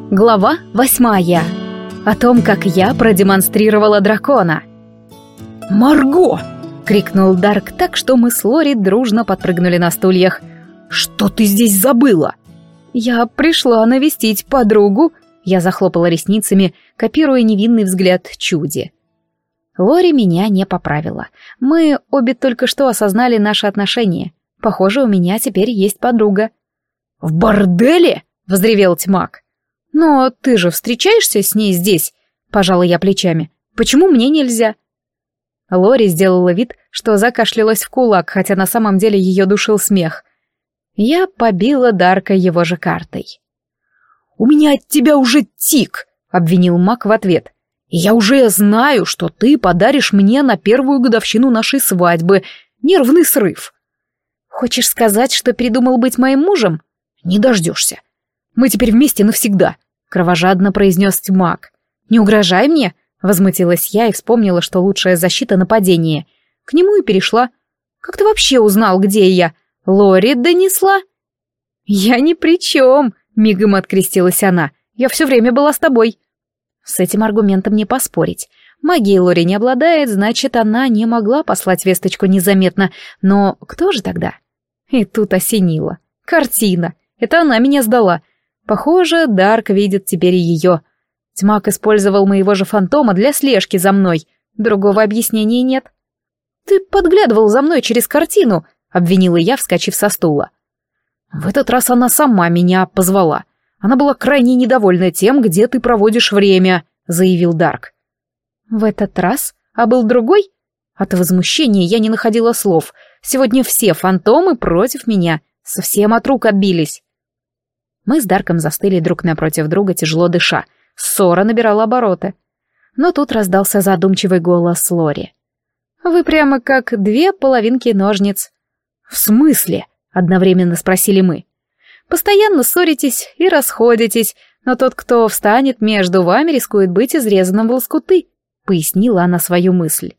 Глава 8. О том, как я продемонстрировала дракона. «Марго!» — крикнул Дарк так, что мы с Лори дружно подпрыгнули на стульях. «Что ты здесь забыла?» «Я пришла навестить подругу», — я захлопала ресницами, копируя невинный взгляд Чуди. Лори меня не поправила. Мы обе только что осознали наши отношения. Похоже, у меня теперь есть подруга. «В борделе?» — взревел Тьмак. «Но ты же встречаешься с ней здесь?» — пожала я плечами. «Почему мне нельзя?» Лори сделала вид, что закашлялась в кулак, хотя на самом деле ее душил смех. Я побила Дарка его же картой. «У меня от тебя уже тик!» — обвинил Мак в ответ. «И я уже знаю, что ты подаришь мне на первую годовщину нашей свадьбы. Нервный срыв». «Хочешь сказать, что передумал быть моим мужем?» «Не дождешься. Мы теперь вместе навсегда», — кровожадно произнес Тьмак. «Не угрожай мне», — возмутилась я и вспомнила, что лучшая защита — нападение. К нему и перешла. «Как ты вообще узнал, где я? Лори донесла?» «Я ни при чем», — мигом открестилась она. «Я все время была с тобой». С этим аргументом не поспорить. Магией Лори не обладает, значит, она не могла послать весточку незаметно. Но кто же тогда? И тут осенило. Картина. Это она меня сдала. Похоже, Дарк видит теперь ее. Тьмак использовал моего же фантома для слежки за мной. Другого объяснения нет. «Ты подглядывал за мной через картину», — обвинила я, вскочив со стула. «В этот раз она сама меня позвала. Она была крайне недовольна тем, где ты проводишь время», — заявил Дарк. «В этот раз? А был другой?» От возмущения я не находила слов. Сегодня все фантомы против меня. Совсем от рук отбились. Мы с Дарком застыли друг напротив друга, тяжело дыша. Ссора набирала обороты. Но тут раздался задумчивый голос Лори. «Вы прямо как две половинки ножниц». «В смысле?» — одновременно спросили мы. «Постоянно ссоритесь и расходитесь, но тот, кто встанет между вами, рискует быть изрезанным в лоскуты», — пояснила она свою мысль.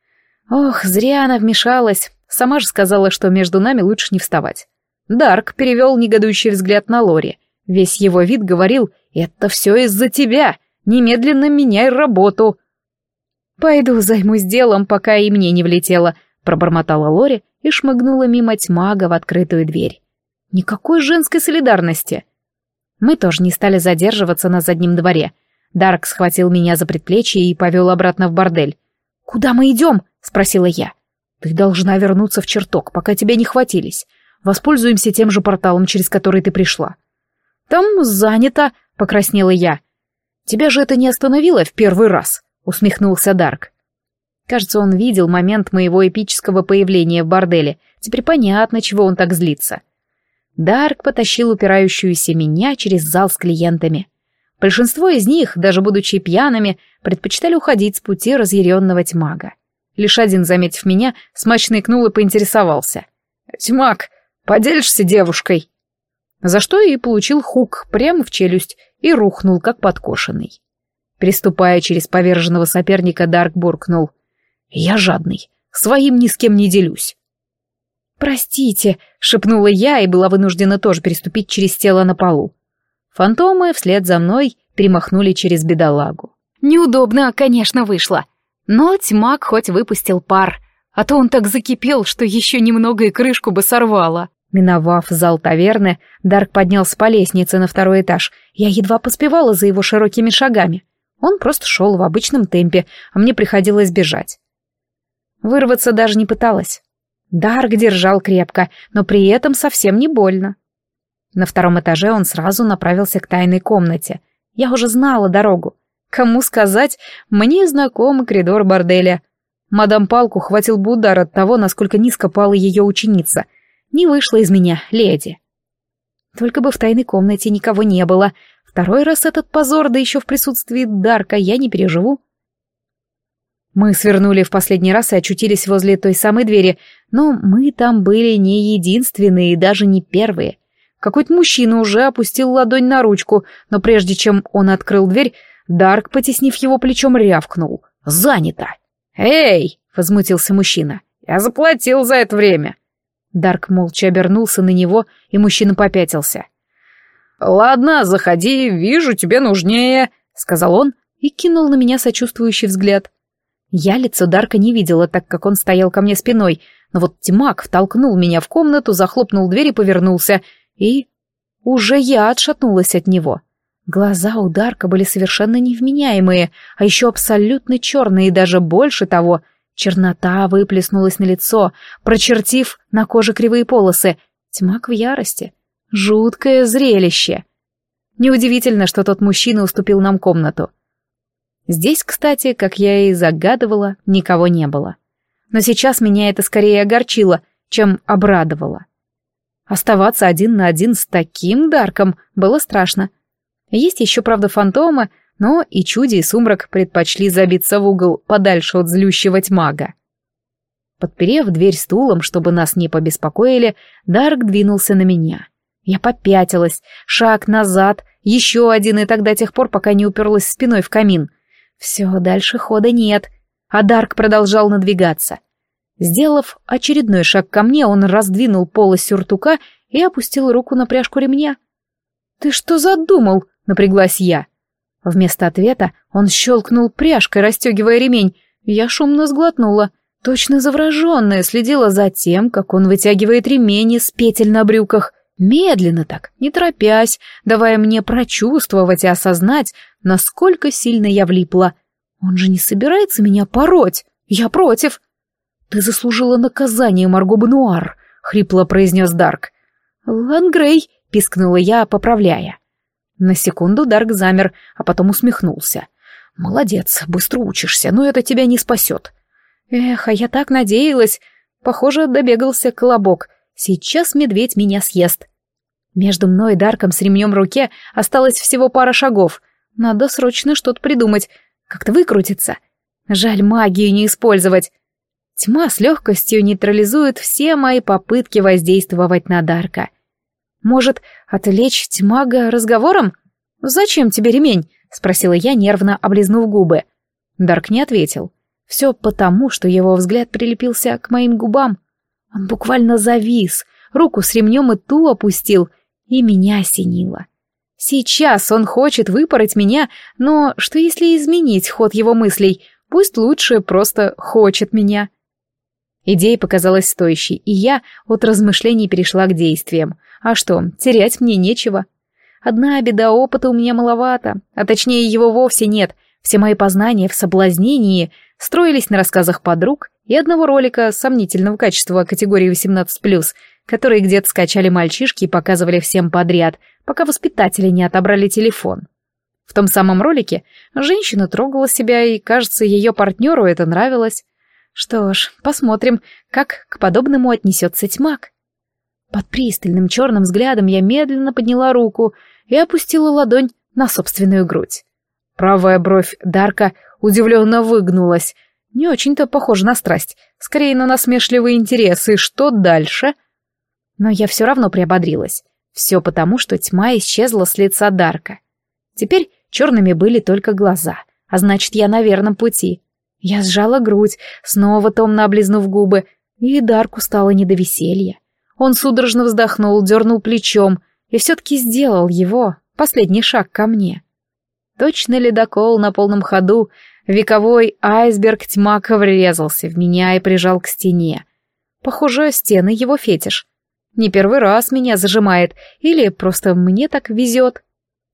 Ох, зря она вмешалась. Сама же сказала, что между нами лучше не вставать. Дарк перевел негодующий взгляд на Лори. Весь его вид говорил: «Это все из-за тебя! Немедленно меняй работу!» «Пойду займусь делом, пока и мне не влетело», — пробормотала Лори и шмыгнула мимо Тьмага в открытую дверь. Никакой женской солидарности. Мы тоже не стали задерживаться на заднем дворе. Дарк схватил меня за предплечье и повел обратно в бордель. «Куда мы идем?» — спросила я. «Ты должна вернуться в чертог, пока тебя не хватились. Воспользуемся тем же порталом, через который ты пришла». «Там занято», — покраснела я. «Тебя же это не остановило в первый раз», — усмехнулся Дарк. Кажется, он видел момент моего эпического появления в борделе. Теперь понятно, чего он так злится. Дарк потащил упирающуюся меня через зал с клиентами. Большинство из них, даже будучи пьяными, предпочитали уходить с пути разъяренного Тьмага. Лишь один, заметив меня, смачно икнул и поинтересовался. «Тьмак, поделишься девушкой?» За что и получил хук прямо в челюсть и рухнул, как подкошенный. Переступая через поверженного соперника, Дарк буркнул: «Я жадный, своим ни с кем не делюсь». «Простите», — шепнула я и была вынуждена тоже переступить через тело на полу. Фантомы вслед за мной перемахнули через бедолагу. Неудобно, конечно, вышло. Но Тьмак хоть выпустил пар, а то он так закипел, что еще немного и крышку бы сорвало. Миновав зал таверны, Дарк поднялся по лестнице на второй этаж. Я едва поспевала за его широкими шагами. Он просто шел в обычном темпе, а мне приходилось бежать. Вырваться даже не пыталась. Дарк держал крепко, но при этом совсем не больно. На втором этаже он сразу направился к тайной комнате. Я уже знала дорогу. Кому сказать, мне знаком коридор борделя. Мадам Палку хватил бы удар от того, насколько низко пала ее ученица. Не вышла из меня леди. Только бы в тайной комнате никого не было. Второй раз этот позор, да еще в присутствии Дарка, я не переживу. Мы свернули в последний раз и очутились возле той самой двери, но мы там были не единственные и даже не первые. Какой-то мужчина уже опустил ладонь на ручку, но прежде чем он открыл дверь, Дарк, потеснив его плечом, рявкнул: «Занято!» «Эй!» — возмутился мужчина. «Я заплатил за это время!» Дарк молча обернулся на него, и мужчина попятился. «Ладно, заходи, вижу, тебе нужнее», — сказал он и кинул на меня сочувствующий взгляд. Я лицо Дарка не видела, так как он стоял ко мне спиной, но вот Тьмак втолкнул меня в комнату, захлопнул дверь и повернулся, и... уже я отшатнулась от него. Глаза у Дарка были совершенно невменяемые, а еще абсолютно черные, и даже больше того, чернота выплеснулась на лицо, прочертив на коже кривые полосы. Тьмак в ярости. Жуткое зрелище. Неудивительно, что тот мужчина уступил нам комнату. Здесь, кстати, как я и загадывала, никого не было. Но сейчас меня это скорее огорчило, чем обрадовало. Оставаться один на один с таким Дарком было страшно. Есть еще, правда, фантомы, но и Чуди, и Сумрак предпочли забиться в угол подальше от злющего Тьмага. Подперев дверь стулом, чтобы нас не побеспокоили, Дарк двинулся на меня. Я попятилась, шаг назад, еще один, и так до тех пор, пока не уперлась спиной в камин. Все, дальше хода нет, а Дарк продолжал надвигаться. Сделав очередной шаг ко мне, он раздвинул полы сюртука и опустил руку на пряжку ремня. «Ты что задумал?» — напряглась я. Вместо ответа он щелкнул пряжкой, расстегивая ремень. Я шумно сглотнула. Точно завороженная следила за тем, как он вытягивает ремень из петель на брюках. Медленно так, не торопясь, давая мне прочувствовать и осознать, насколько сильно я влипла. Он же не собирается меня пороть. Я против. «Ты заслужила наказание, Марго Бануар», — хрипло произнес Дарк. «Лангрей», — пискнула я, поправляя. На секунду Дарк замер, а потом усмехнулся. «Молодец, быстро учишься, но это тебя не спасет». Эх, а я так надеялась. Похоже, добегался колобок. Сейчас медведь меня съест. Между мной и Дарком с ремнем в руке осталось всего пара шагов. Надо срочно что-то придумать, как-то выкрутиться. Жаль, магию не использовать. Тьма с легкостью нейтрализует все мои попытки воздействовать на Дарка. Может, отвлечь Тьмага разговором? «Зачем тебе ремень?» — спросила я, нервно облизнув губы. Дарк не ответил. Все потому, что его взгляд прилепился к моим губам. Он буквально завис, руку с ремнем и ту опустил, и меня осенило. Сейчас он хочет выпороть меня, но что если изменить ход его мыслей? Пусть лучше просто хочет меня. Идея показалась стоящей, и я от размышлений перешла к действиям. А что, терять мне нечего. Одна беда, опыта у меня маловато, а точнее его вовсе нет. Все мои познания в соблазнении строились на рассказах подруг и одного ролика сомнительного качества категории 18+, который где-то скачали мальчишки и показывали всем подряд, пока воспитатели не отобрали телефон. В том самом ролике женщина трогала себя, и, кажется, ее партнеру это нравилось. Что ж, посмотрим, как к подобному отнесется Тьмак. Под пристальным черным взглядом я медленно подняла руку и опустила ладонь на собственную грудь. Правая бровь Дарка удивленно выгнулась. Не очень-то похоже на страсть, скорее на насмешливые интересы. Что дальше? Но я все равно приободрилась. Все потому, что тьма исчезла с лица Дарка. Теперь черными были только глаза, а значит, я на верном пути. Я сжала грудь, снова томно облизнув губы, и Дарку стало не до веселья. Он судорожно вздохнул, дернул плечом и все-таки сделал его последний шаг ко мне. Точно ледокол на полном ходу, вековой айсберг Тьмака врезался в меня и прижал к стене. Похоже, стены его фетиш. Не первый раз меня зажимает, или просто мне так везет.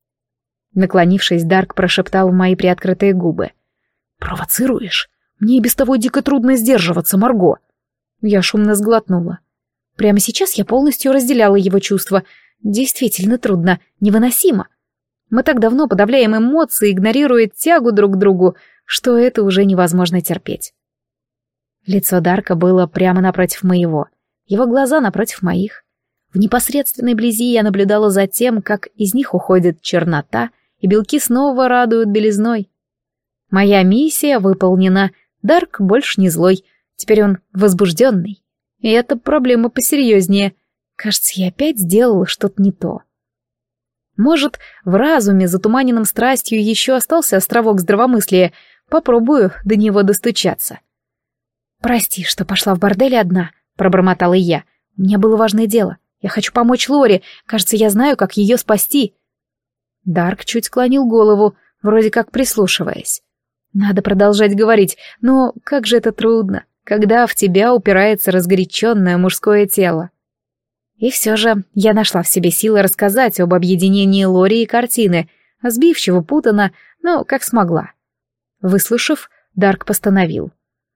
Наклонившись, Дарк прошептал в мои приоткрытые губы. «Провоцируешь? Мне и без того дико трудно сдерживаться, Марго». Я шумно сглотнула. Прямо сейчас я полностью разделяла его чувства. Действительно трудно, невыносимо. Мы так давно подавляем эмоции, игнорируя тягу друг к другу, что это уже невозможно терпеть. Лицо Дарка было прямо напротив моего, его глаза напротив моих. В непосредственной близи я наблюдала за тем, как из них уходит чернота, и белки снова радуют белизной. Моя миссия выполнена, Дарк больше не злой, теперь он возбужденный. И это проблема посерьезнее. Кажется, я опять сделала что-то не то. Может, в разуме, затуманенном страстью, еще остался островок здравомыслия. Попробую до него достучаться. «Прости, что пошла в бордель одна», — пробормотала я. «У меня было важное дело. Я хочу помочь Лоре. Кажется, я знаю, как ее спасти». Дарк чуть склонил голову, вроде как прислушиваясь. Надо продолжать говорить, но как же это трудно, когда в тебя упирается разгоряченное мужское тело. И все же я нашла в себе силы рассказать об объединении Лори и картины, сбивчиво, путано, но как смогла. Выслушав, Дарк постановил.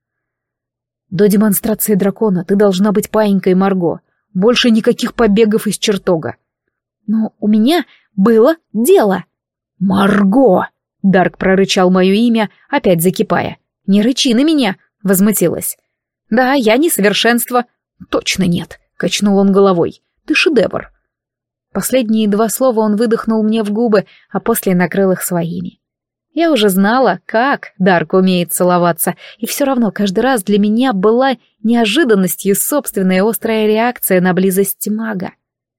«До демонстрации дракона ты должна быть паинькой Марго. Больше никаких побегов из чертога». «Но у меня было дело». «Марго!» — Дарк прорычал мое имя, опять закипая. «Не рычи на меня!» — возмутилась. «Да, я не совершенство». «Точно нет!» — качнул он головой. «Ты шедевр». Последние 2 слова он выдохнул мне в губы, а после накрыл их своими. Я уже знала, как Дарк умеет целоваться, и все равно каждый раз для меня была неожиданностью собственная острая реакция на близость мага.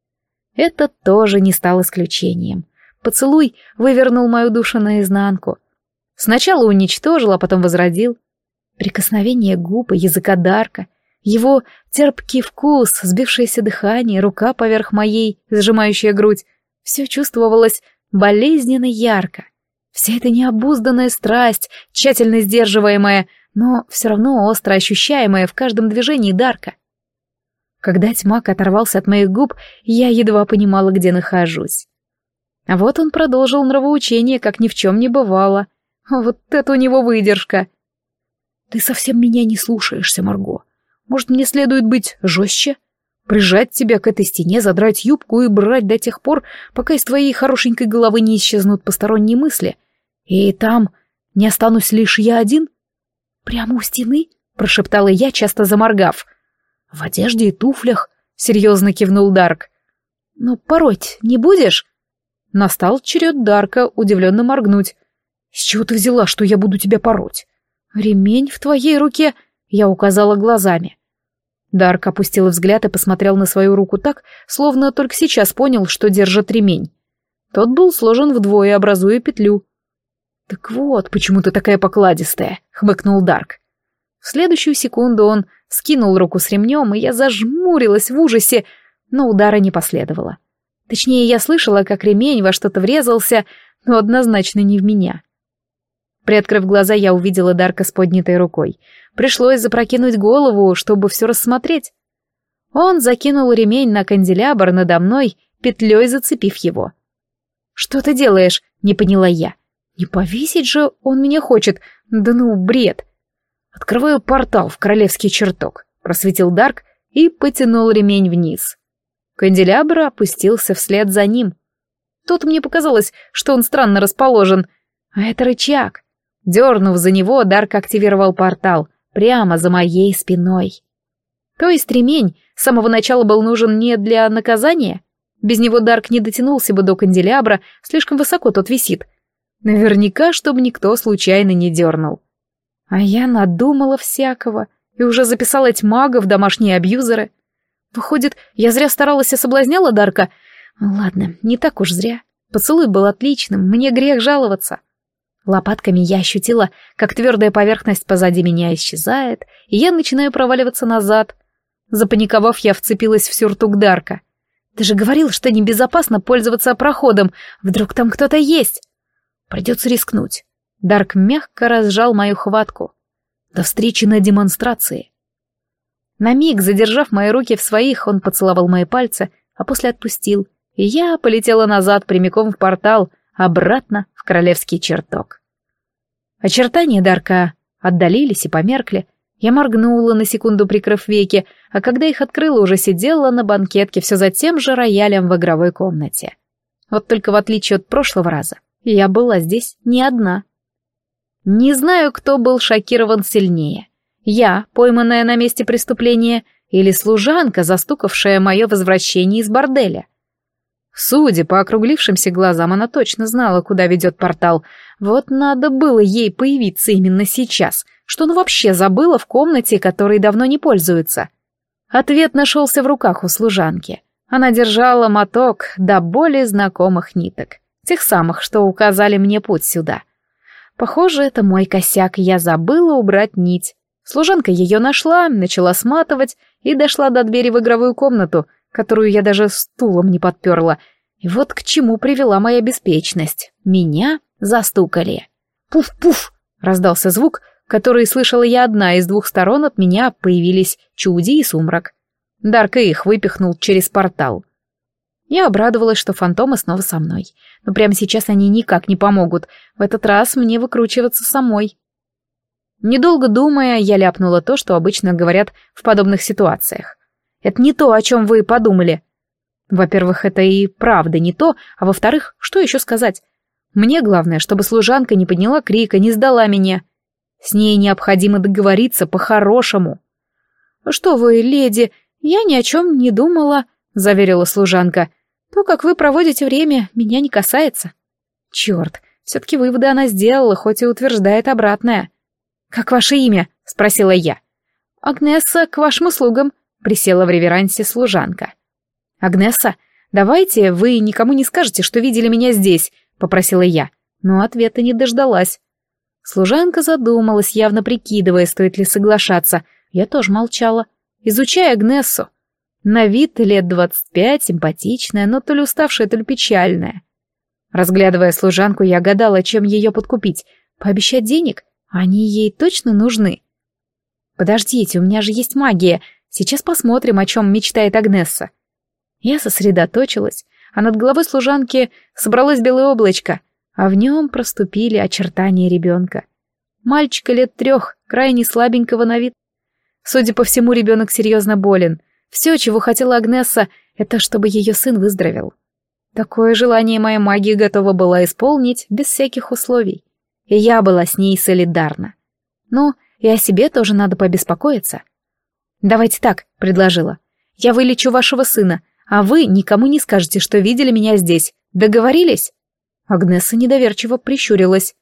Это тоже не стал исключением. Поцелуй вывернул мою душу наизнанку. Сначала уничтожил, а потом возродил. Прикосновение губ и языка Дарка, его терпкий вкус, сбившееся дыхание, рука поверх моей, сжимающая грудь, все чувствовалось болезненно ярко. Вся эта необузданная страсть, тщательно сдерживаемая, но все равно остро ощущаемая в каждом движении Дарка. Когда тьмак оторвался от моих губ, я едва понимала, где нахожусь. А вот он продолжил нравоучение, как ни в чем не бывало. Вот это у него выдержка. «Ты совсем меня не слушаешься, Марго. Может, мне следует быть жестче? Прижать тебя к этой стене, задрать юбку и брать до тех пор, пока из твоей хорошенькой головы не исчезнут посторонние мысли. И там не останусь лишь я один?» «Прямо у стены?» — прошептала я, часто заморгав. «В одежде и туфлях», — серьезно кивнул Дарк. «Но пороть не будешь?» Настал черед Дарка удивленно моргнуть. «С чего ты взяла, что я буду тебя пороть?» «Ремень в твоей руке», — я указала глазами. Дарк опустил взгляд и посмотрел на свою руку так, словно только сейчас понял, что держит ремень. Тот был сложен вдвое, образуя петлю. «Так вот, почему ты такая покладистая», — хмыкнул Дарк. В следующую секунду он скинул руку с ремнем, и я зажмурилась в ужасе, но удара не последовало. Точнее, я слышала, как ремень во что-то врезался, но однозначно не в меня. Приоткрыв глаза, я увидела Дарка с поднятой рукой. Пришлось запрокинуть голову, чтобы все рассмотреть. Он закинул ремень на канделябр надо мной, петлей зацепив его. «Что ты делаешь?» — не поняла я. «Не повесить же он меня хочет. Да ну, бред!» «Открываю портал в королевский чертог», — просветил Дарк и потянул ремень вниз. Канделябр опустился вслед за ним. Тут мне показалось, что он странно расположен. А это рычаг. Дернув за него, Дарк активировал портал прямо за моей спиной. То есть ремень с самого начала был нужен не для наказания? Без него Дарк не дотянулся бы до канделябра, слишком высоко тот висит. Наверняка, чтобы никто случайно не дернул. А я надумала всякого и уже записала тьмага в домашние абьюзеры. Выходит, я зря старалась и соблазняла Дарка? Ладно, не так уж зря. Поцелуй был отличным, мне грех жаловаться. Лопатками я ощутила, как твердая поверхность позади меня исчезает, и я начинаю проваливаться назад. Запаниковав, я вцепилась в сюртук Дарка. «Ты же говорил, что небезопасно пользоваться проходом. Вдруг там кто-то есть?» «Придется рискнуть». Дарк мягко разжал мою хватку. «До встречи на демонстрации». На миг, задержав мои руки в своих, он поцеловал мои пальцы, а после отпустил, и я полетела назад прямиком в портал, обратно в королевский чертог. Очертания Дарка отдалились и померкли. Я моргнула на секунду, прикрыв веки, а когда их открыла, уже сидела на банкетке все за тем же роялем в игровой комнате. Вот только в отличие от прошлого раза, я была здесь не одна. Не знаю, кто был шокирован сильнее. Я, пойманная на месте преступления, или служанка, застукавшая мое возвращение из борделя. Судя по округлившимся глазам, она точно знала, куда ведет портал. Вот надо было ей появиться именно сейчас, что она вообще забыла в комнате, которой давно не пользуется. Ответ нашелся в руках у служанки. Она держала моток до более знакомых ниток, тех самых, что указали мне путь сюда. Похоже, это мой косяк, я забыла убрать нить. Служанка ее нашла, начала сматывать и дошла до двери в игровую комнату, которую я даже стулом не подперла, И вот к чему привела моя беспечность. Меня застукали. «Пуф-пуф!» — раздался звук, который слышала я одна, и с двух сторон от меня появились Чуди и Сумрак. Дарк их выпихнул через портал. Я обрадовалась, что фантомы снова со мной. Но прямо сейчас они никак не помогут. В этот раз мне выкручиваться самой. Недолго думая, я ляпнула то, что обычно говорят в подобных ситуациях. «Это не то, о чем вы подумали». Во-первых, это и правда не то, а во-вторых, что еще сказать? Мне главное, чтобы служанка не подняла крика, не сдала меня. С ней необходимо договориться по-хорошему. «Что вы, леди, я ни о чем не думала», — заверила служанка. «То, как вы проводите время, меня не касается». Черт, все-таки выводы она сделала, хоть и утверждает обратное. «Как ваше имя?» — спросила я. «Агнесса, к вашим услугам», — присела в реверансе служанка. «Агнесса, давайте вы никому не скажете, что видели меня здесь», — попросила я, но ответа не дождалась. Служанка задумалась, явно прикидывая, стоит ли соглашаться. Я тоже молчала, изучая Агнессу. На вид лет 25, симпатичная, но то ли уставшая, то ли печальная. Разглядывая служанку, я гадала, чем ее подкупить. Пообещать денег? Они ей точно нужны. «Подождите, у меня же есть магия. Сейчас посмотрим, о чем мечтает Агнесса». Я сосредоточилась, а над головой служанки собралось белое облачко, а в нем проступили очертания ребенка. Мальчика лет 3, крайне слабенького на вид. Судя по всему, ребенок серьезно болен. Все, чего хотела Агнесса, это чтобы ее сын выздоровел. Такое желание моя магия готова была исполнить без всяких условий. И я была с ней солидарна. Ну, и о себе тоже надо побеспокоиться. «Давайте так», — предложила. «Я вылечу вашего сына, а вы никому не скажете, что видели меня здесь. Договорились?» Агнесса недоверчиво прищурилась.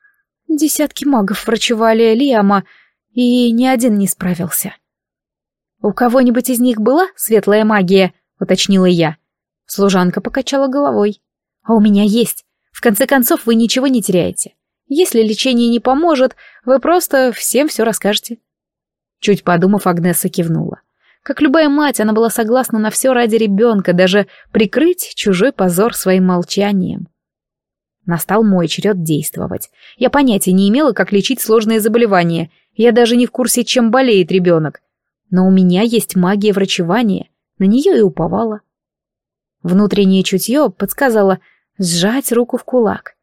«Десятки магов врачевали Лиама, и ни один не справился». «У кого-нибудь из них была светлая магия?» — уточнила я. Служанка покачала головой. «А у меня есть. В конце концов, вы ничего не теряете. Если лечение не поможет, вы просто всем все расскажете». Чуть подумав, Агнесса кивнула. Как любая мать, она была согласна на все ради ребенка, даже прикрыть чужой позор своим молчанием. Настал мой черед действовать. Я понятия не имела, как лечить сложные заболевания. Я даже не в курсе, чем болеет ребенок. Но у меня есть магия врачевания. На нее и уповала. Внутреннее чутье подсказало сжать руку в кулак.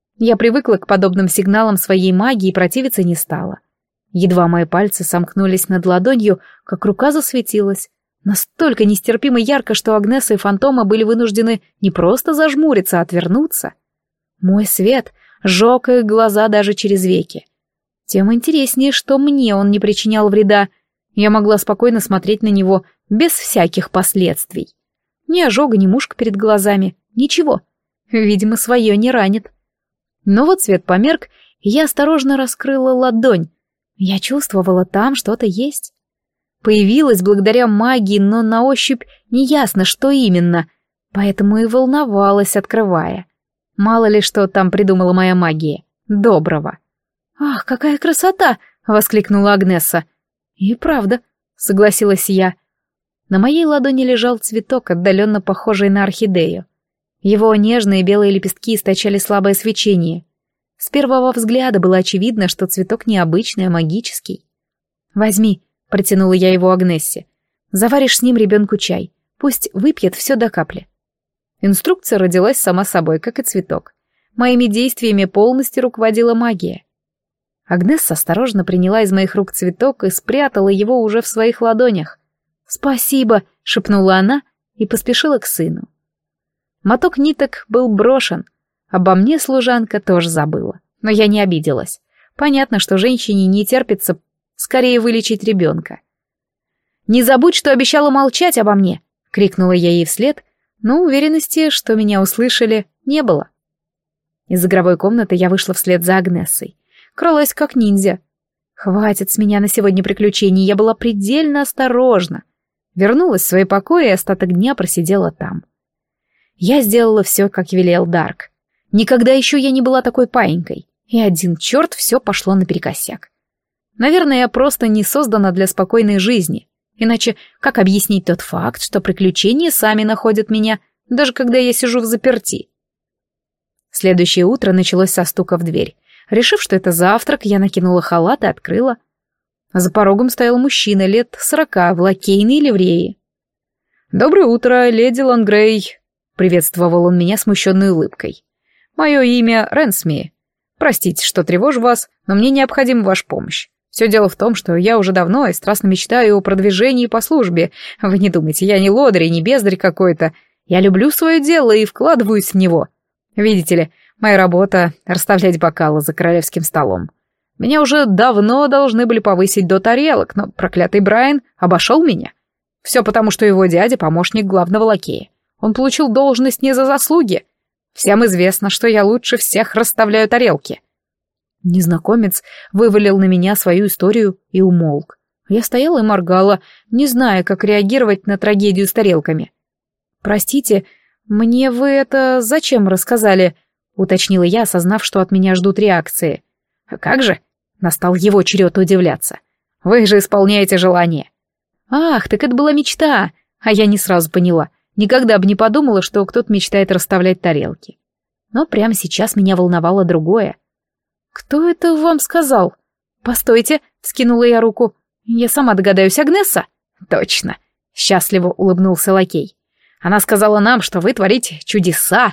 Я привыкла к подобным сигналам своей магии и противиться не стала. Едва мои пальцы сомкнулись над ладонью, как рука засветилась. Настолько нестерпимо ярко, что Агнесса и фантома были вынуждены не просто зажмуриться, а отвернуться. Мой свет сжег их глаза даже через веки. Тем интереснее, что мне он не причинял вреда. Я могла спокойно смотреть на него без всяких последствий. Ни ожога, ни мушка перед глазами, ничего. Видимо, свое не ранит. Но вот свет померк, и я осторожно раскрыла ладонь. Я чувствовала, там что-то есть. Появилось благодаря магии, но на ощупь неясно, что именно, поэтому и волновалась, открывая. Мало ли что там придумала моя магия. Доброго. «Ах, какая красота!» — воскликнула Агнесса. «И правда», — согласилась я. На моей ладони лежал цветок, отдаленно похожий на орхидею. Его нежные белые лепестки источали слабое свечение. С первого взгляда было очевидно, что цветок необычный, а магический. «Возьми», — протянула я его Агнессе. «Заваришь с ним ребенку чай. Пусть выпьет все до капли». Инструкция родилась сама собой, как и цветок. Моими действиями полностью руководила магия. Агнесса осторожно приняла из моих рук цветок и спрятала его уже в своих ладонях. «Спасибо», — шепнула она и поспешила к сыну. Моток ниток был брошен. Обо мне служанка тоже забыла. Но я не обиделась. Понятно, что женщине не терпится скорее вылечить ребенка. «Не забудь, что обещала молчать обо мне!» — крикнула я ей вслед, но уверенности, что меня услышали, не было. Из игровой комнаты я вышла вслед за Агнессой. Кралась как ниндзя. Хватит с меня на сегодня приключений, я была предельно осторожна. Вернулась в свои покои и остаток дня просидела там. Я сделала все, как велел Дарк. Никогда еще я не была такой паинькой, и один черт все пошло наперекосяк. Наверное, я просто не создана для спокойной жизни. Иначе как объяснить тот факт, что приключения сами находят меня, даже когда я сижу взаперти. Следующее утро началось со стука в дверь. Решив, что это завтрак, я накинула халат и открыла. За порогом стоял мужчина лет 40 в лакейной ливреи. «Доброе утро, леди Лангрей», — приветствовал он меня смущенной улыбкой. «Мое имя Ренсми. Простите, что тревожу вас, но мне необходима ваша помощь. Все дело в том, что я уже давно и страстно мечтаю о продвижении по службе. Вы не думайте, я не лодырь и не бездарь какой-то. Я люблю свое дело и вкладываюсь в него. Видите ли, моя работа — расставлять бокалы за королевским столом. Меня уже давно должны были повысить до тарелок, но проклятый Брайан обошел меня. Все потому, что его дядя — помощник главного лакея. Он получил должность не за заслуги. Всем известно, что я лучше всех расставляю тарелки». Незнакомец вывалил на меня свою историю и умолк. Я стояла и моргала, не зная, как реагировать на трагедию с тарелками. «Простите, мне вы это зачем рассказали?» — уточнила я, осознав, что от меня ждут реакции. «А как же?» — настал его черед удивляться. «Вы же исполняете желание». «Ах, так это была мечта!» А я не сразу поняла. Никогда бы не подумала, что кто-то мечтает расставлять тарелки. Но прямо сейчас меня волновало другое. «Кто это вам сказал?» «Постойте», — вскинула я руку. «Я сама догадаюсь, Агнесса?» «Точно», — счастливо улыбнулся лакей. «Она сказала нам, что вы творите чудеса».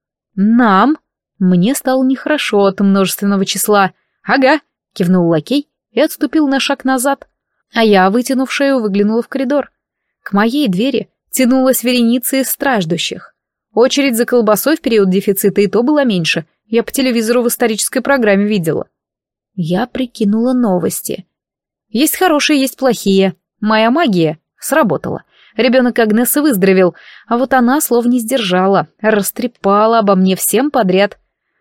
«Нам?» Мне стало нехорошо от множественного числа. «Ага», — кивнул лакей и отступил на шаг назад. А я, вытянув шею, выглянула в коридор. К моей двери тянулась вереница из страждущих. Очередь за колбасой в период дефицита и то была меньше. Я по телевизору в исторической программе видела. Я прикинула новости. Есть хорошие, есть плохие. Моя магия сработала. Ребенок Агнессы выздоровел, а вот она слов не сдержала, растрепала обо мне всем подряд.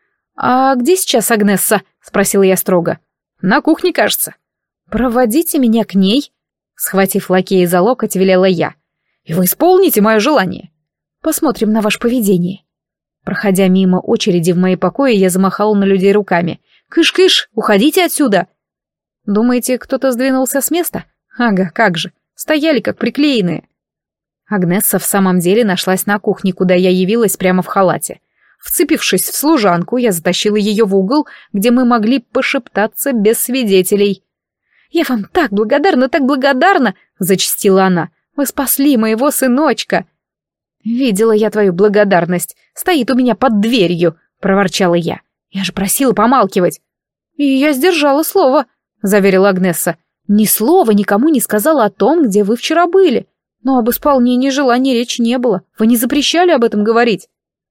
«А где сейчас Агнесса?» — спросила я строго. «На кухне, кажется». «Проводите меня к ней», — схватив лакея за локоть, велела я. «И вы исполните мое желание». «Посмотрим на ваше поведение». Проходя мимо очереди в мои покои, я замахала на людей руками. «Кыш-кыш, уходите отсюда!» «Думаете, кто-то сдвинулся с места?» «Ага, как же, стояли как приклеенные». Агнесса в самом деле нашлась на кухне, куда я явилась прямо в халате. Вцепившись в служанку, я затащила ее в угол, где мы могли пошептаться без свидетелей. «Я вам так благодарна!» — зачастила она. «Вы спасли моего сыночка!» «Видела я твою благодарность. Стоит у меня под дверью», — проворчала я. «Я же просила помалкивать». «И я сдержала слово», — заверила Агнесса. «Ни слова никому не сказала о том, где вы вчера были. Но об исполнении желаний речи не было. Вы не запрещали об этом говорить».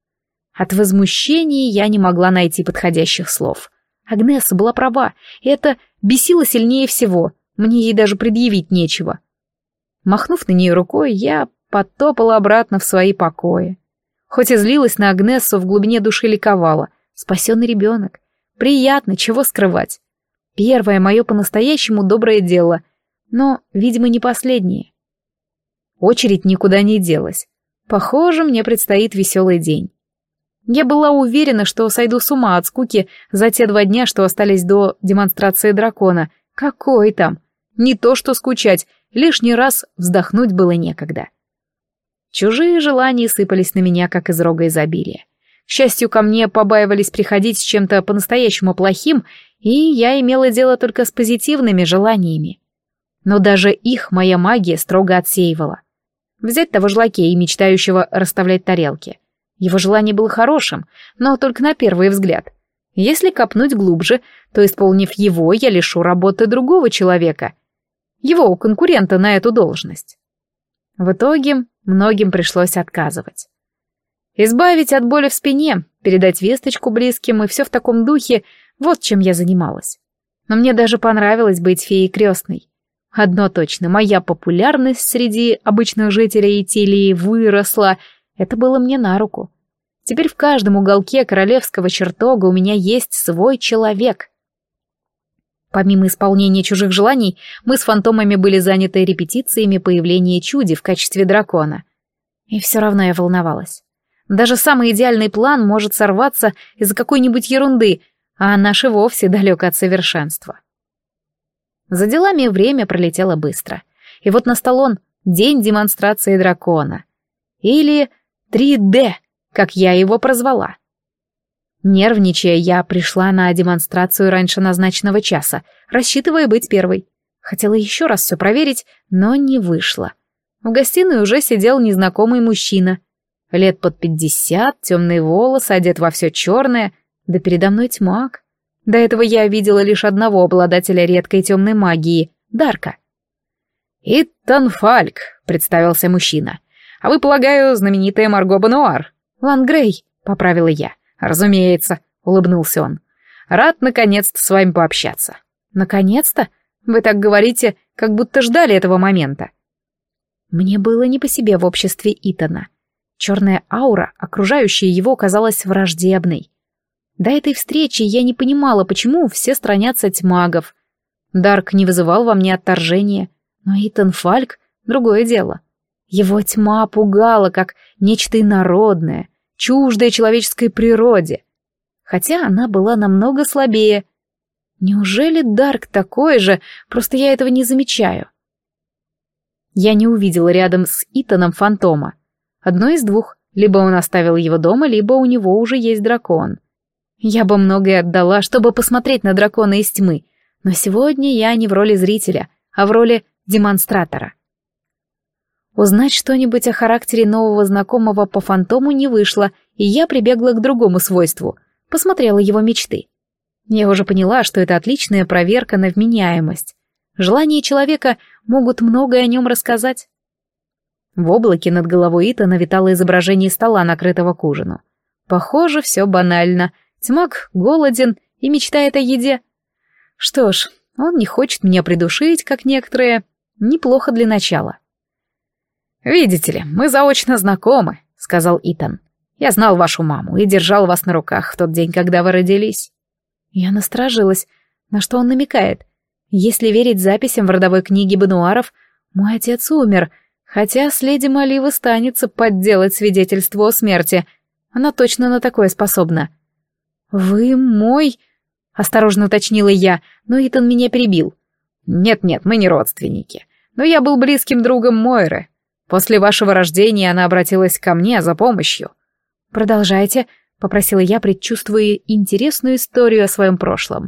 От возмущения я не могла найти подходящих слов. Агнесса была права, и это бесило сильнее всего. Мне ей даже предъявить нечего. Махнув на нее рукой, я потопала обратно в свои покои. Хоть и злилась на Агнессу, в глубине души ликовала. Спасенный ребенок. Приятно, чего скрывать. Первое мое по-настоящему доброе дело, но, видимо, не последнее. Очередь никуда не делась. Похоже, мне предстоит веселый день. Я была уверена, что сойду с ума от скуки за те 2 дня, что остались до демонстрации дракона. Какой там? Не то что скучать, лишний раз вздохнуть было некогда. Чужие желания сыпались на меня, как из рога изобилия. К счастью, ко мне побаивались приходить с чем-то по-настоящему плохим, и я имела дело только с позитивными желаниями. Но даже их моя магия строго отсеивала. Взять того же лакея, мечтающего расставлять тарелки. Его желание было хорошим, но только на первый взгляд. Если копнуть глубже, то, исполнив его, я лишу работы другого человека, его конкурента на эту должность. В итоге многим пришлось отказывать. Избавить от боли в спине, передать весточку близким и все в таком духе, вот чем я занималась. Но мне даже понравилось быть феей крестной. Одно точно, моя популярность среди обычных жителей Итилии выросла, это было мне на руку. Теперь в каждом уголке королевского чертога у меня есть свой человек. Помимо исполнения чужих желаний, мы с фантомами были заняты репетициями появления чуди в качестве дракона. И все равно я волновалась. Даже самый идеальный план может сорваться из-за какой-нибудь ерунды, а наш и вовсе далек от совершенства. За делами время пролетело быстро. И вот настал он, день демонстрации дракона. Или 3D, как я его прозвала. Нервничая, я пришла на демонстрацию раньше назначенного часа, рассчитывая быть первой. Хотела еще раз все проверить, но не вышло. В гостиной уже сидел незнакомый мужчина. Лет под 50, темные волосы, одет во все черное, да передо мной тьмак. До этого я видела лишь одного обладателя редкой темной магии — Дарка. «Итан Фальк», — представился мужчина. «А вы, полагаю, знаменитая Марго Бануар?» «Лангрей», — поправила я. «Разумеется», — улыбнулся он. «Рад наконец-то с вами пообщаться». «Наконец-то? Вы так говорите, как будто ждали этого момента». Мне было не по себе в обществе Итана. Черная аура, окружающая его, казалась враждебной. До этой встречи я не понимала, почему все сторонятся тьмагов. Дарк не вызывал во мне отторжения, но Итан Фальк — другое дело. Его тьма пугала, как нечто инородное, чуждое человеческой природе, хотя она была намного слабее. Неужели Дарк такой же, просто я этого не замечаю? Я не увидела рядом с Итаном фантома. Одно из двух: либо он оставил его дома, либо у него уже есть дракон. Я бы многое отдала, чтобы посмотреть на дракона из тьмы, но сегодня я не в роли зрителя, а в роли демонстратора. Узнать что-нибудь о характере нового знакомого по фантому не вышло, и я прибегла к другому свойству, посмотрела его мечты. Я уже поняла, что это отличная проверка на вменяемость. Желания человека могут многое о нем рассказать. В облаке над головой Итана витало изображение стола, накрытого к ужину. Похоже, все банально. Тьмак голоден и мечтает о еде. Что ж, он не хочет меня придушить, как некоторые. Неплохо для начала. «Видите ли, мы заочно знакомы», — сказал Итан. «Я знал вашу маму и держал вас на руках в тот день, когда вы родились». Я насторожилась. На что он намекает? Если верить записям в родовой книге Бануаров, мой отец умер, хотя с леди Маливы станется подделать свидетельство о смерти. Она точно на такое способна. «Вы мой...» — осторожно уточнила я, но Итан меня перебил. «Нет-нет, мы не родственники. Но я был близким другом Мойры. После вашего рождения она обратилась ко мне за помощью». «Продолжайте», — попросила я, предчувствуя интересную историю о своем прошлом.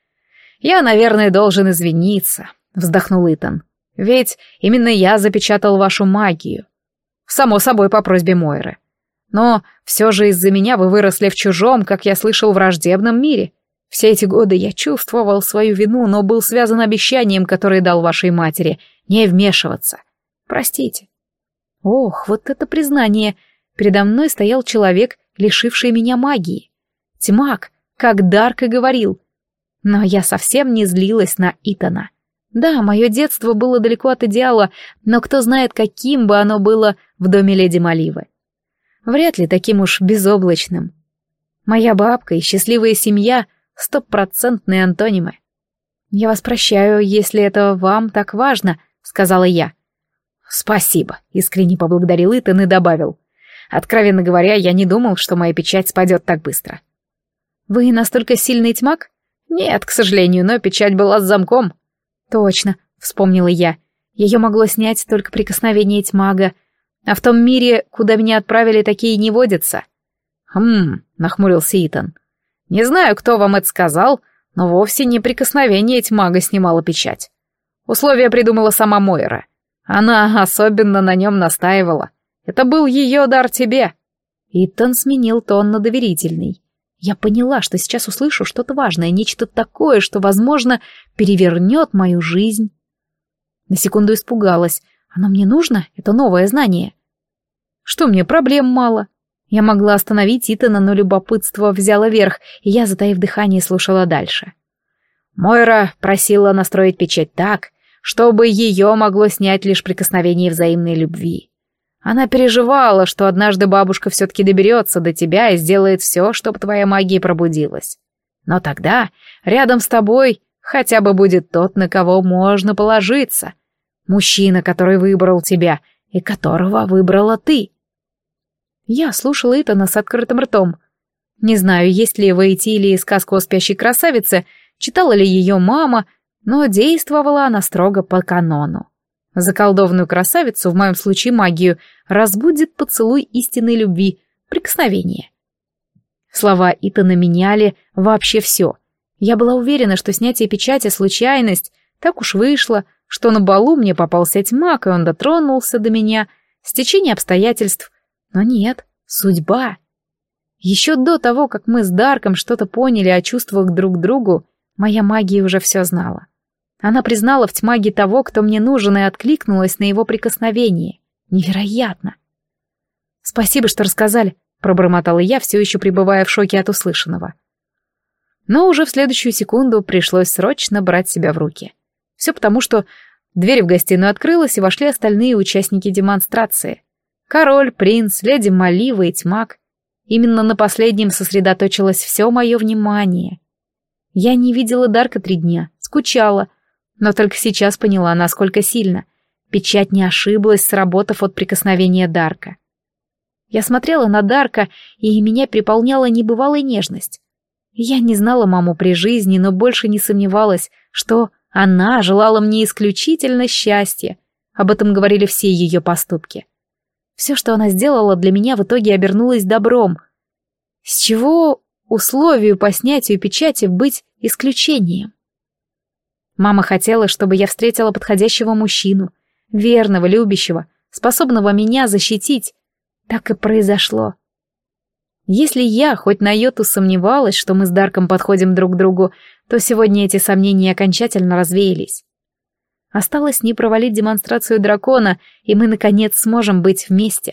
«Я, наверное, должен извиниться», — вздохнул Итан. «Ведь именно я запечатал вашу магию. Само собой, по просьбе Мойры. Но все же из-за меня вы выросли в чужом, как я слышал, враждебном мире. Все эти годы я чувствовал свою вину, но был связан обещанием, которое дал вашей матери, не вмешиваться. Простите». Ох, вот это признание. Передо мной стоял человек, лишивший меня магии. Тьмак, как Дарк и говорил. Но я совсем не злилась на Итана. Да, мое детство было далеко от идеала, но кто знает, каким бы оно было в доме леди Маливы. Вряд ли таким уж безоблачным. Моя бабка и счастливая семья — стопроцентные антонимы. «Я вас прощаю, если это вам так важно», — сказала я. «Спасибо», — искренне поблагодарил Итан и добавил. «Откровенно говоря, я не думал, что моя печать спадет так быстро». «Вы настолько сильный тьмак?» «Нет, к сожалению, но печать была с замком». «Точно», — вспомнила я. «Ее могло снять только прикосновение тьмага, а в том мире, куда меня отправили, такие не водятся». Нахмурился Итан. «Не знаю, кто вам это сказал, но вовсе не прикосновение тьмага снимало печать. Условия придумала сама Мойра. Она особенно на нем настаивала. Это был ее дар тебе». Итан сменил тон на доверительный. Я поняла, что сейчас услышу что-то важное, нечто такое, что, возможно, перевернет мою жизнь. На секунду испугалась. Оно мне нужно? Это новое знание. Что мне, проблем мало? Я могла остановить Итана, но любопытство взяло верх, и я, затаив дыхание, слушала дальше. Мойра просила настроить печать так, чтобы ее могло снять лишь прикосновение взаимной любви. Она переживала, что однажды бабушка все-таки доберется до тебя и сделает все, чтобы твоя магия пробудилась. Но тогда рядом с тобой хотя бы будет тот, на кого можно положиться. Мужчина, который выбрал тебя и которого выбрала ты. Я слушала Итана с открытым ртом. Не знаю, есть ли в Эйтилии сказку о спящей красавице, читала ли ее мама, но действовала она строго по канону. Заколдованную красавицу, в моем случае магию, разбудит поцелуй истинной любви, прикосновение. Слова Итана меняли вообще все. Я была уверена, что снятие печати — случайность. Так уж вышло, что на балу мне попался тьмак, и он дотронулся до меня. Стечение обстоятельств. Но нет, судьба. Еще до того, как мы с Дарком что-то поняли о чувствах друг к другу, моя магия уже все знала. Она признала в тьмаге того, кто мне нужен, и откликнулась на его прикосновение. Невероятно. «Спасибо, что рассказали», — пробормотала я, все еще пребывая в шоке от услышанного. Но уже в следующую секунду пришлось срочно брать себя в руки. Все потому, что дверь в гостиную открылась, и вошли остальные участники демонстрации. Король, принц, леди Малива и тьмак. Именно на последнем сосредоточилось все мое внимание. Я не видела Дарка 3 дня, скучала, но только сейчас поняла, насколько сильно. Печать не ошиблась, сработав от прикосновения Дарка. Я смотрела на Дарка, и меня переполняла небывалая нежность. Я не знала маму при жизни, но больше не сомневалась, что она желала мне исключительно счастья. Об этом говорили все ее поступки. Все, что она сделала для меня, в итоге обернулось добром. С чего условию по снятию печати быть исключением? Мама хотела, чтобы я встретила подходящего мужчину, верного, любящего, способного меня защитить. Так и произошло. Если я хоть на йоту сомневалась, что мы с Дарком подходим друг к другу, то сегодня эти сомнения окончательно развеялись. Осталось не провалить демонстрацию дракона, и мы, наконец, сможем быть вместе.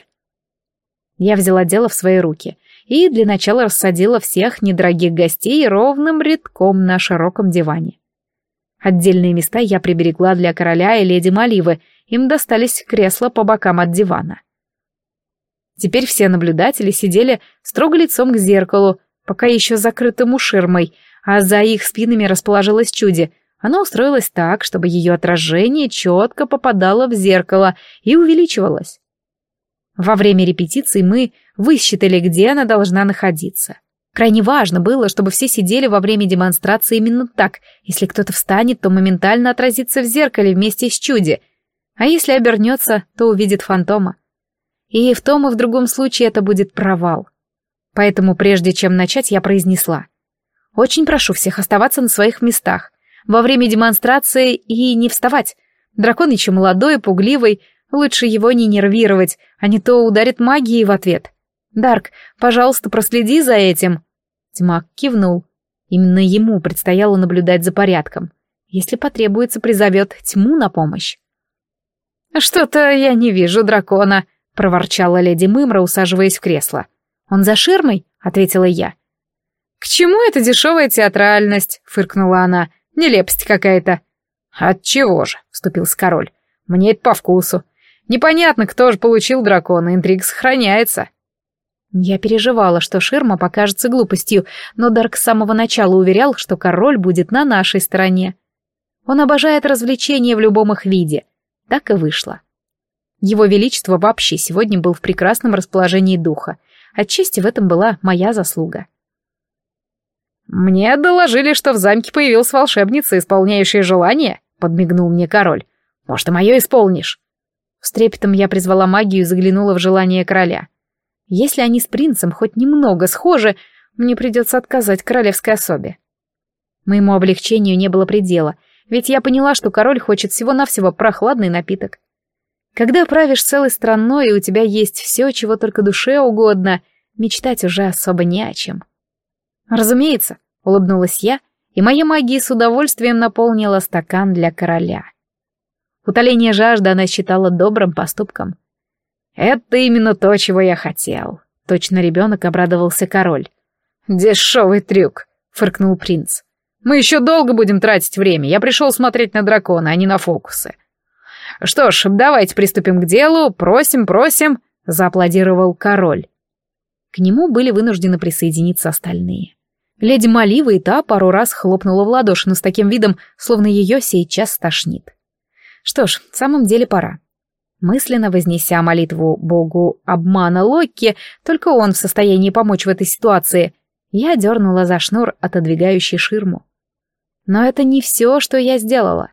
Я взяла дело в свои руки и для начала рассадила всех недорогих гостей ровным рядком на широком диване. Отдельные места я приберегла для короля и леди Маливы, им достались кресла по бокам от дивана. Теперь все наблюдатели сидели строго лицом к зеркалу, пока еще закрытому ширмой, а за их спинами расположилось чудо. Оно устроилось так, чтобы ее отражение четко попадало в зеркало и увеличивалось. Во время репетиций мы высчитали, где она должна находиться. Крайне важно было, чтобы все сидели во время демонстрации именно так. Если кто-то встанет, то моментально отразится в зеркале вместе с чудо, а если обернется, то увидит фантома. И в том и в другом случае это будет провал. Поэтому прежде чем начать, я произнесла: «Очень прошу всех оставаться на своих местах во время демонстрации и не вставать. Дракон еще молодой и пугливый, лучше его не нервировать, а не то ударит магией в ответ. Дарк, пожалуйста, проследи за этим». Тьмак кивнул. Именно ему предстояло наблюдать за порядком. Если потребуется, призовет тьму на помощь. «Что-то я не вижу дракона», — проворчала леди Мымра, усаживаясь в кресло. «Он за ширмой?» — ответила я. «К чему эта дешевая театральность?» — фыркнула она. «Нелепость какая-то». «Отчего же?» — вступился король. «Мне это по вкусу. Непонятно, кто же получил дракона, интрига сохраняется». Я переживала, что ширма покажется глупостью, но Дарк с самого начала уверял, что король будет на нашей стороне. Он обожает развлечения в любом их виде. Так и вышло. Его Величество вообще сегодня был в прекрасном расположении духа. Отчасти в этом была моя заслуга. «Мне доложили, что в замке появилась волшебница, исполняющая желание», — подмигнул мне король. «Может, и мое исполнишь?» С трепетом я призвала магию и заглянула в желание короля. Если они с принцем хоть немного схожи, мне придется отказать королевской особе. Моему облегчению не было предела, ведь я поняла, что король хочет всего-навсего прохладный напиток. Когда правишь целой страной, и у тебя есть все, чего только душе угодно, мечтать уже особо не о чем. «Разумеется», — улыбнулась я, и моя магия с удовольствием наполнила стакан для короля. Утоление жажды она считала добрым поступком. «Это именно то, чего я хотел», — точно ребенок обрадовался король. «Дешевый трюк», — фыркнул принц. «Мы еще долго будем тратить время, я пришел смотреть на дракона, а не на фокусы». «Что ж, давайте приступим к делу, просим», — зааплодировал король. К нему были вынуждены присоединиться остальные. Леди Малива и та пару раз хлопнула в ладоши, но с таким видом, словно ее сейчас стошнит. Что ж, в самом деле пора. Мысленно вознеся молитву богу обмана Локки, только он в состоянии помочь в этой ситуации, я дернула за шнур, отодвигающий ширму. Но это не все, что я сделала.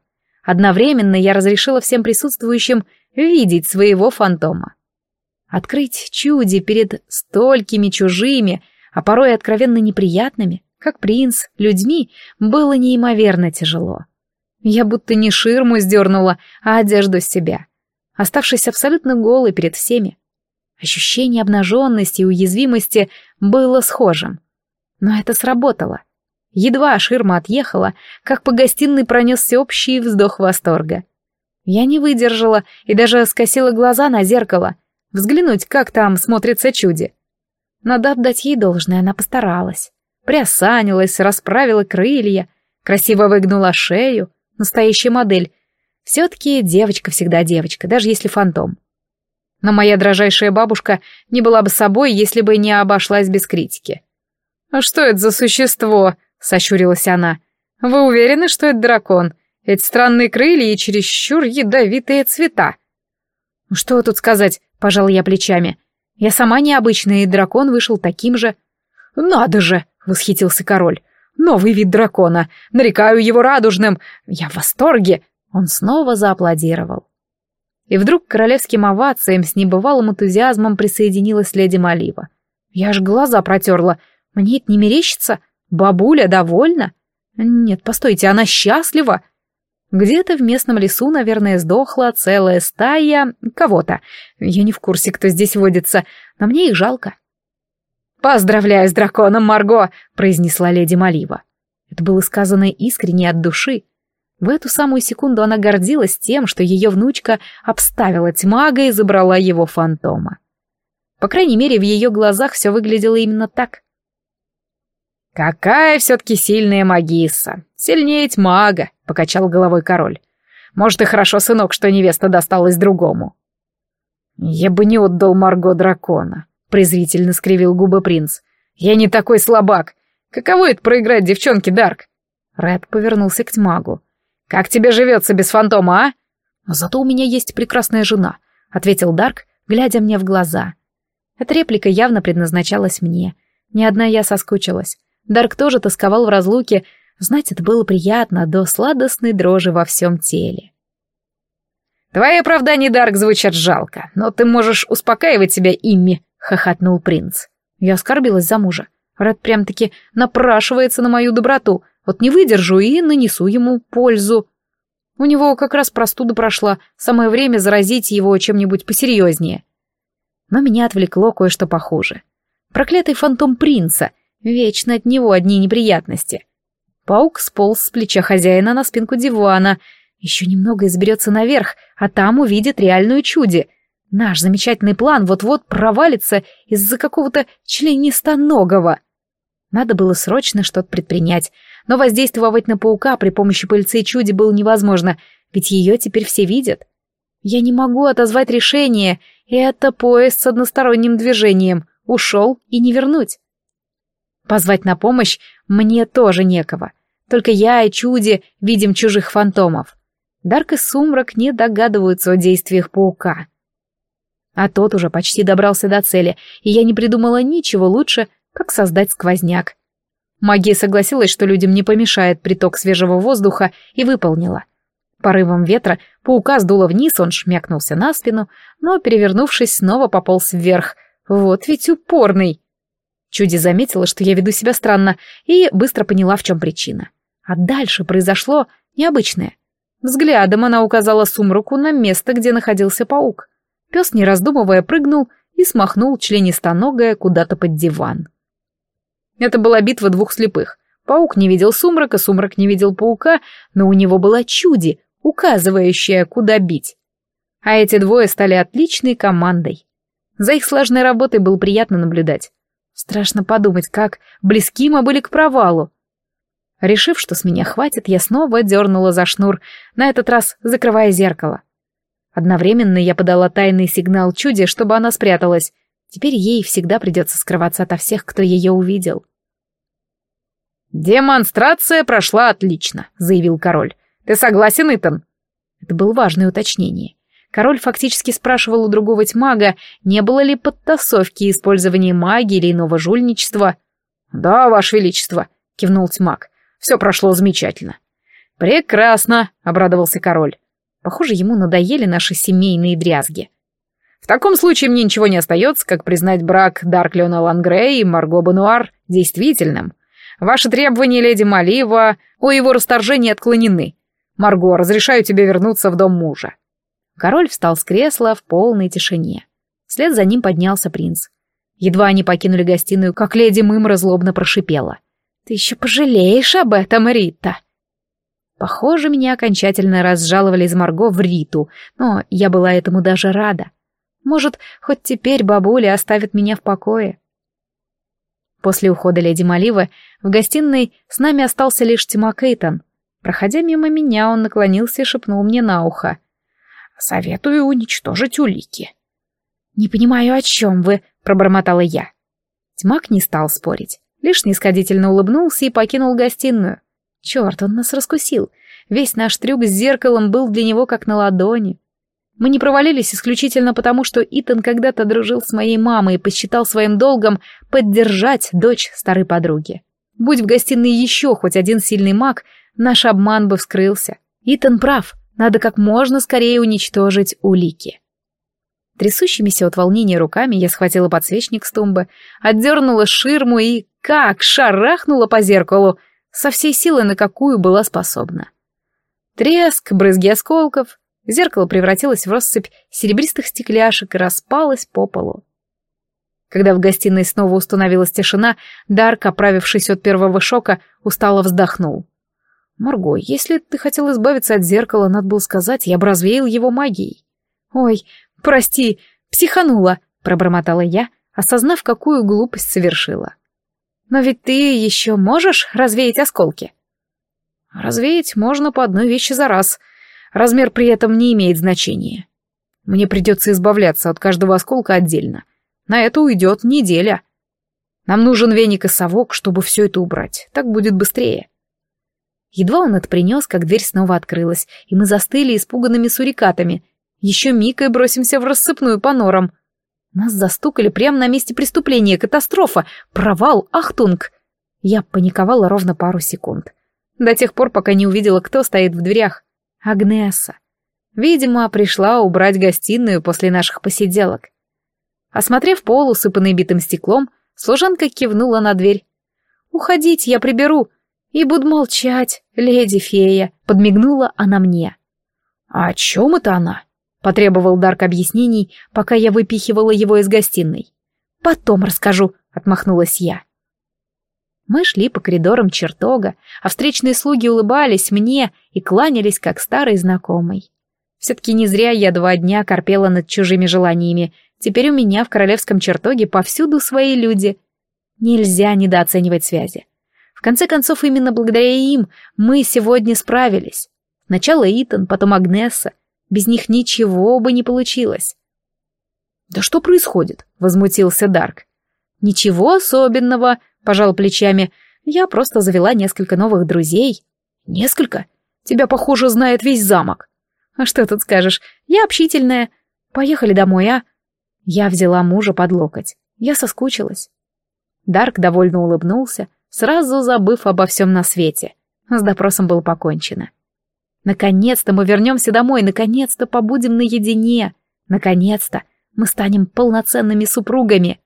Одновременно я разрешила всем присутствующим видеть своего фантома. Открыть чуди перед столькими чужими, а порой и откровенно неприятными, как принц, людьми, было неимоверно тяжело. Я будто не ширму сдернула, а одежду с себя, оставшись абсолютно голой перед всеми. Ощущение обнаженности и уязвимости было схожим. Но это сработало. Едва ширма отъехала, как по гостиной пронесся общий вздох восторга. Я не выдержала и даже скосила глаза на зеркало, взглянуть, как там смотрится чуди. Надо отдать ей должное, она постаралась. Приосанилась, расправила крылья, красиво выгнула шею. Настоящая модель. Все-таки девочка всегда девочка, даже если фантом. Но моя дрожайшая бабушка не была бы собой, если бы не обошлась без критики. «А что это за существо?» — сощурилась она. «Вы уверены, что это дракон? Эти странные крылья и чересчур ядовитые цвета». «Что тут сказать?» — пожал я плечами. «Я сама необычная, и дракон вышел таким же». «Надо же!» — восхитился король. «Новый вид дракона! Нарекаю его радужным! Я в восторге!» Он снова зааплодировал. И вдруг к королевским овациям с небывалым энтузиазмом присоединилась леди Малива. Я аж глаза протерла. Мне это не мерещится? Бабуля довольна? Нет, постойте, она счастлива? Где-то в местном лесу, наверное, сдохла целая стая кого-то. Я не в курсе, кто здесь водится, но мне их жалко. «Поздравляю с драконом, Марго!» — произнесла леди Малива. Это было сказано искренне от души. В эту самую секунду она гордилась тем, что ее внучка обставила тьмага и забрала его фантома. По крайней мере, в ее глазах все выглядело именно так. «Какая все-таки сильная магисса! Сильнее тьмага!» — покачал головой король. «Может, и хорошо, сынок, что невеста досталась другому». «Я бы не отдал Марго дракона», — презрительно скривил губы принц. «Я не такой слабак. Каково это проиграть девчонке, Дарк?» Ред повернулся к тьмагу. «Как тебе живется без фантома, а?» «Зато у меня есть прекрасная жена», — ответил Дарк, глядя мне в глаза. Эта реплика явно предназначалась мне. Не одна я соскучилась. Дарк тоже тосковал в разлуке. Знать это было приятно, до сладостной дрожи во всем теле. «Твои оправдания, Дарк, звучат жалко, но ты можешь успокаивать себя ими», — хохотнул принц. Я оскорбилась за мужа. Ред прям-таки напрашивается на мою доброту. Вот не выдержу и нанесу ему пользу. У него как раз простуда прошла, самое время заразить его чем-нибудь посерьезнее. Но меня отвлекло кое-что похуже. Проклятый фантом принца. Вечно от него одни неприятности. Паук сполз с плеча хозяина на спинку дивана. Еще немного и заберется наверх, а там увидит реальную чуди. Наш замечательный план вот-вот провалится из-за какого-то членистоногого. Надо было срочно что-то предпринять, но воздействовать на паука при помощи пыльцы чуди было невозможно, ведь ее теперь все видят. Я не могу отозвать решение, и это поезд с односторонним движением. Ушел и не вернуть. Позвать на помощь мне тоже некого. Только я и чуди видим чужих фантомов. Дарк и Сумрак не догадываются о действиях паука. А тот уже почти добрался до цели, и я не придумала ничего лучше, как создать сквозняк. Магия согласилась, что людям не помешает приток свежего воздуха, и выполнила. Порывом ветра паука сдуло вниз, он шмякнулся на спину, но, перевернувшись, снова пополз вверх. Вот ведь упорный. Чуди заметила, что я веду себя странно, и быстро поняла, в чем причина. А дальше произошло необычное. Взглядом она указала Сумраку на место, где находился паук. Пес, не раздумывая, прыгнул и смахнул членистоногое куда-то под диван. Это была битва двух слепых. Паук не видел Сумрака, Сумрак не видел паука, но у него была чуди, указывающая, куда бить. А эти двое стали отличной командой. За их сложной работой было приятно наблюдать. Страшно подумать, как близки мы были к провалу. Решив, что с меня хватит, я снова дернула за шнур, на этот раз закрывая зеркало. Одновременно я подала тайный сигнал чуди, чтобы она спряталась. Теперь ей всегда придется скрываться ото всех, кто ее увидел. «Демонстрация прошла отлично», — заявил король. «Ты согласен, Итан?» Это было важное уточнение. Король фактически спрашивал у другого тьмага, не было ли подтасовки, использования магии или иного жульничества. «Да, ваше величество», — кивнул тьмаг. «Все прошло замечательно. «Прекрасно», — обрадовался король. Похоже, ему надоели наши семейные дрязги. «В таком случае мне ничего не остается, как признать брак Дарклиона Лангрея и Марго Бануар действительным. Ваши требования, леди Малива, о его расторжении отклонены. Марго, разрешаю тебе вернуться в дом мужа». Король встал с кресла в полной тишине. Вслед за ним поднялся принц. Едва они покинули гостиную, как леди Мымра злобно прошипела. «Ты еще пожалеешь об этом, Рита!» Похоже, меня окончательно разжаловали из Марго в Риту, но я была этому даже рада. Может, хоть теперь бабуля оставит меня в покое. После ухода леди Маливы в гостиной с нами остался лишь Тимак Эйтон. Проходя мимо меня, он наклонился и шепнул мне на ухо. «Советую уничтожить улики». «Не понимаю, о чем вы», — пробормотала я. Тимак не стал спорить, лишь снисходительно улыбнулся и покинул гостиную. Черт, он нас раскусил. Весь наш трюк с зеркалом был для него как на ладони. Мы не провалились исключительно потому, что Итан когда-то дружил с моей мамой и посчитал своим долгом поддержать дочь старой подруги. Будь в гостиной еще хоть один сильный маг, наш обман бы вскрылся. Итан прав, надо как можно скорее уничтожить улики. Трясущимися от волнения руками я схватила подсвечник с тумбы, отдернула ширму и как шарахнула по зеркалу, со всей силы, на какую была способна. Треск, брызги осколков, зеркало превратилось в россыпь серебристых стекляшек и распалось по полу. Когда в гостиной снова установилась тишина, Дарк, оправившись от первого шока, устало вздохнул. «Марго, если ты хотел избавиться от зеркала, надо было сказать, я бы развеял его магией». «Ой, прости, психанула», — пробормотала я, осознав, какую глупость совершила. «Но ведь ты еще можешь развеять осколки?» «Развеять можно по одной вещи за раз. Размер при этом не имеет значения. Мне придется избавляться от каждого осколка отдельно. На это уйдет неделя. Нам нужен веник и совок, чтобы все это убрать. Так будет быстрее». Едва он это принес, как дверь снова открылась, и мы застыли испуганными сурикатами. Еще миг и бросимся в рассыпную по норам. Нас застукали прямо на месте преступления. Катастрофа! Провал! Ахтунг! Я паниковала ровно пару секунд. До тех пор, пока не увидела, кто стоит в дверях. Агнеса. Видимо, пришла убрать гостиную после наших посиделок. Осмотрев пол, усыпанный битым стеклом, служанка кивнула на дверь. «Уходите, я приберу. И буду молчать, леди-фея», — подмигнула она мне. «А о чем это она?» — потребовал Дарк объяснений, пока я выпихивала его из гостиной. «Потом расскажу», — отмахнулась я. Мы шли по коридорам чертога, а встречные слуги улыбались мне и кланялись, как старый знакомый. Все-таки не зря я 2 дня корпела над чужими желаниями. Теперь у меня в королевском чертоге повсюду свои люди. Нельзя недооценивать связи. В конце концов, именно благодаря им мы сегодня справились. Сначала Итан, потом Агнеса. Без них ничего бы не получилось. «Да что происходит?» — возмутился Дарк. «Ничего особенного», — пожал плечами. «Я просто завела несколько новых друзей». «Несколько? Тебя, похоже, знает весь замок». «А что тут скажешь? Я общительная. Поехали домой, а?» Я взяла мужа под локоть. Я соскучилась. Дарк довольно улыбнулся, сразу забыв обо всем на свете. С допросом было покончено. Наконец-то мы вернемся домой, наконец-то побудем наедине. Наконец-то мы станем полноценными супругами.